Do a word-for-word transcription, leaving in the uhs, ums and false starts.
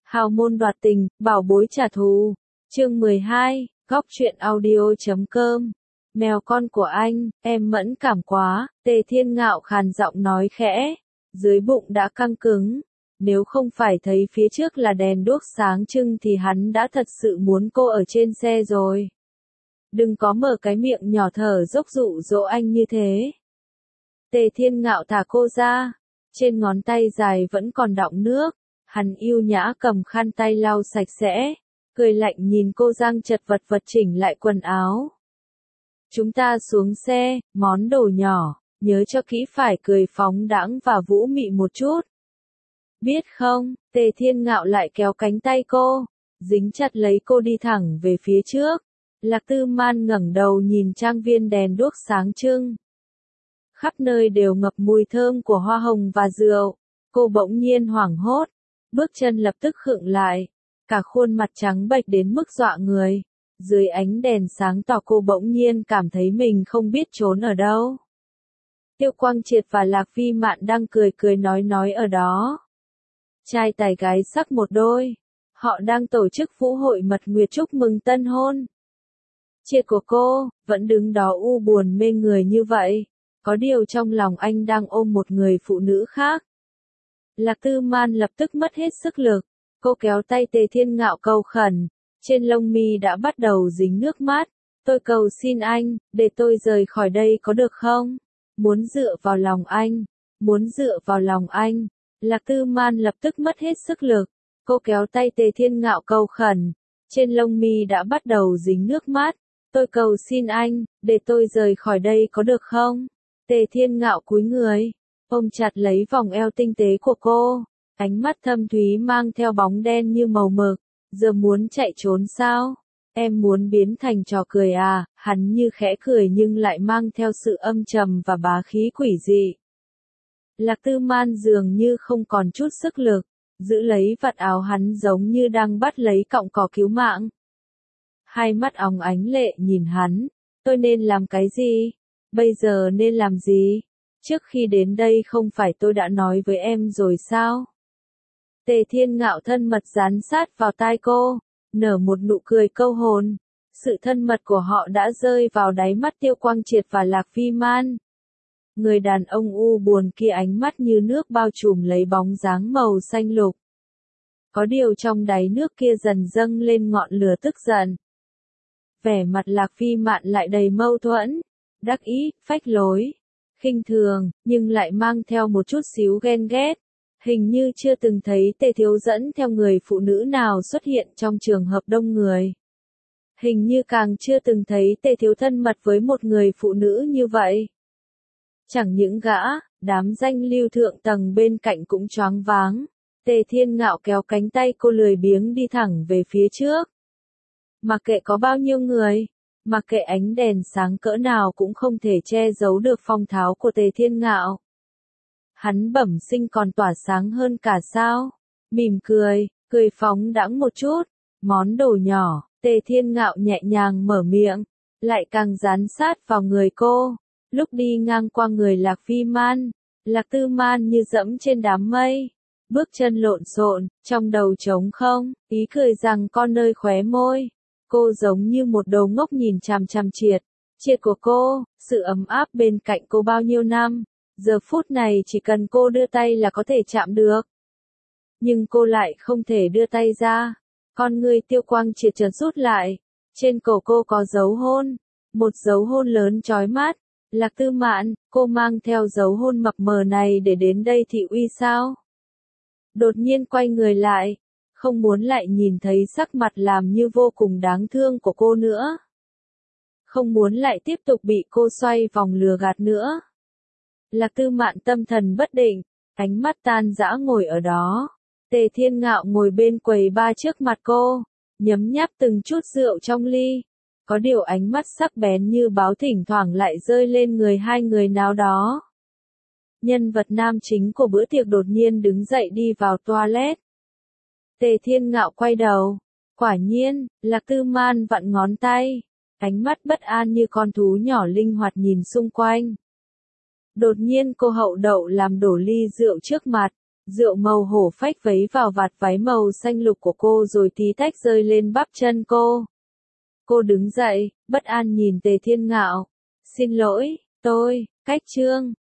Hào môn đoạt tình, bảo bối trả thù. Chương mười hai, góc truyện audio.com. Mèo con của anh, em mẫn cảm quá, Tề Thiên Ngạo khàn giọng nói khẽ, dưới bụng đã căng cứng. Nếu không phải thấy phía trước là đèn đuốc sáng trưng thì hắn đã thật sự muốn cô ở trên xe rồi. Đừng có mở cái miệng nhỏ thở dốc dụ dỗ anh như thế. Tề Thiên Ngạo thả cô ra, trên ngón tay dài vẫn còn đọng nước, hắn yêu nhã cầm khăn tay lau sạch sẽ, cười lạnh nhìn cô giang chật vật vật chỉnh lại quần áo. Chúng ta xuống xe, món đồ nhỏ, nhớ cho kỹ phải cười phóng đãng và vũ mị một chút. Biết không, Tề Thiên Ngạo lại kéo cánh tay cô, dính chặt lấy cô đi thẳng về phía trước. Lạc Tư Man ngẩng đầu nhìn trang viên đèn đuốc sáng trưng. Khắp nơi đều ngập mùi thơm của hoa hồng và rượu. Cô bỗng nhiên hoảng hốt, bước chân lập tức khựng lại, cả khuôn mặt trắng bệch đến mức dọa người. Dưới ánh đèn sáng tỏ cô bỗng nhiên cảm thấy mình không biết trốn ở đâu. Tiêu Quang Triệt và Lạc Vi Mạn đang cười cười nói nói ở đó. Trai tài gái sắc một đôi, họ đang tổ chức vũ hội mật nguyệt chúc mừng tân hôn. Triệt của cô, vẫn đứng đó u buồn mê người như vậy, có điều trong lòng anh đang ôm một người phụ nữ khác. Lạc Tư Man lập tức mất hết sức lực, cô kéo tay Tề Thiên Ngạo cầu khẩn, trên lông mi đã bắt đầu dính nước mắt. Tôi cầu xin anh, để tôi rời khỏi đây có được không? Muốn dựa vào lòng anh, muốn dựa vào lòng anh. Lạc Tư Man lập tức mất hết sức lực, cô kéo tay Tề Thiên Ngạo cầu khẩn, trên lông mi đã bắt đầu dính nước mắt. Tôi cầu xin anh, để tôi rời khỏi đây có được không? Tề Thiên Ngạo cúi người, ôm chặt lấy vòng eo tinh tế của cô, ánh mắt thâm thúy mang theo bóng đen như màu mực. Giờ muốn chạy trốn sao? Em muốn biến thành trò cười à? Hắn như khẽ cười nhưng lại mang theo sự âm trầm và bá khí quỷ dị. Lạc Tư Man dường như không còn chút sức lực, giữ lấy vạt áo hắn giống như đang bắt lấy cọng cỏ cứu mạng. Hai mắt óng ánh lệ nhìn hắn, tôi nên làm cái gì? Bây giờ nên làm gì? Trước khi đến đây không phải tôi đã nói với em rồi sao? Tề Thiên Ngạo thân mật dán sát vào tai cô, nở một nụ cười câu hồn. Sự thân mật của họ đã rơi vào đáy mắt Tiêu Quang Triệt và Lạc Vi Man. Người đàn ông u buồn kia ánh mắt như nước bao trùm lấy bóng dáng màu xanh lục. Có điều trong đáy nước kia dần dâng lên ngọn lửa tức giận. Vẻ mặt Lạc Vi Mạn lại đầy mâu thuẫn, đắc ý, phách lối, khinh thường, nhưng lại mang theo một chút xíu ghen ghét. Hình như chưa từng thấy Tề Thiếu dẫn theo người phụ nữ nào xuất hiện trong trường hợp đông người. Hình như càng chưa từng thấy Tề Thiếu thân mật với một người phụ nữ như vậy. Chẳng những gã, đám danh lưu thượng tầng bên cạnh cũng choáng váng. Tề Thiên Ngạo kéo cánh tay cô lười biếng đi thẳng về phía trước. Mặc kệ có bao nhiêu người, mặc kệ ánh đèn sáng cỡ nào cũng không thể che giấu được phong thái của Tề Thiên Ngạo. Hắn bẩm sinh còn tỏa sáng hơn cả sao? Mỉm cười, cười phóng đãng một chút, món đồ nhỏ, Tề Thiên Ngạo nhẹ nhàng mở miệng, lại càng dán sát vào người cô. Lúc đi ngang qua người Lạc Vi Man, Lạc Tư Man như dẫm trên đám mây, bước chân lộn xộn, trong đầu trống không, ý cười rằng con nơi khóe môi. Cô giống như một đồ ngốc nhìn chằm chằm Triệt, Triệt của cô, sự ấm áp bên cạnh cô bao nhiêu năm. Giờ phút này chỉ cần cô đưa tay là có thể chạm được. Nhưng cô lại không thể đưa tay ra. Con người Tiêu Quang Triệt chợt rút lại. Trên cổ cô có dấu hôn. Một dấu hôn lớn chói mắt. Lạc Tư Mạn, cô mang theo dấu hôn mập mờ này để đến đây thị uy sao? Đột nhiên quay người lại. Không muốn lại nhìn thấy sắc mặt làm như vô cùng đáng thương của cô nữa. Không muốn lại tiếp tục bị cô xoay vòng lừa gạt nữa. Lạc Tư Mạn tâm thần bất định, ánh mắt tan rã ngồi ở đó. Tề Thiên Ngạo ngồi bên quầy ba trước mặt cô, nhấm nháp từng chút rượu trong ly. Có điều ánh mắt sắc bén như báo thỉnh thoảng lại rơi lên người hai người nào đó. Nhân vật nam chính của bữa tiệc đột nhiên đứng dậy đi vào toilet. Tề Thiên Ngạo quay đầu. Quả nhiên, Lạc Tư Man vặn ngón tay. Ánh mắt bất an như con thú nhỏ linh hoạt nhìn xung quanh. Đột nhiên cô hậu đậu làm đổ ly rượu trước mặt. Rượu màu hổ phách vấy vào vạt váy màu xanh lục của cô rồi tí tách rơi lên bắp chân cô. Cô đứng dậy, bất an nhìn Tề Thiên Ngạo. Xin lỗi, tôi, cách trương.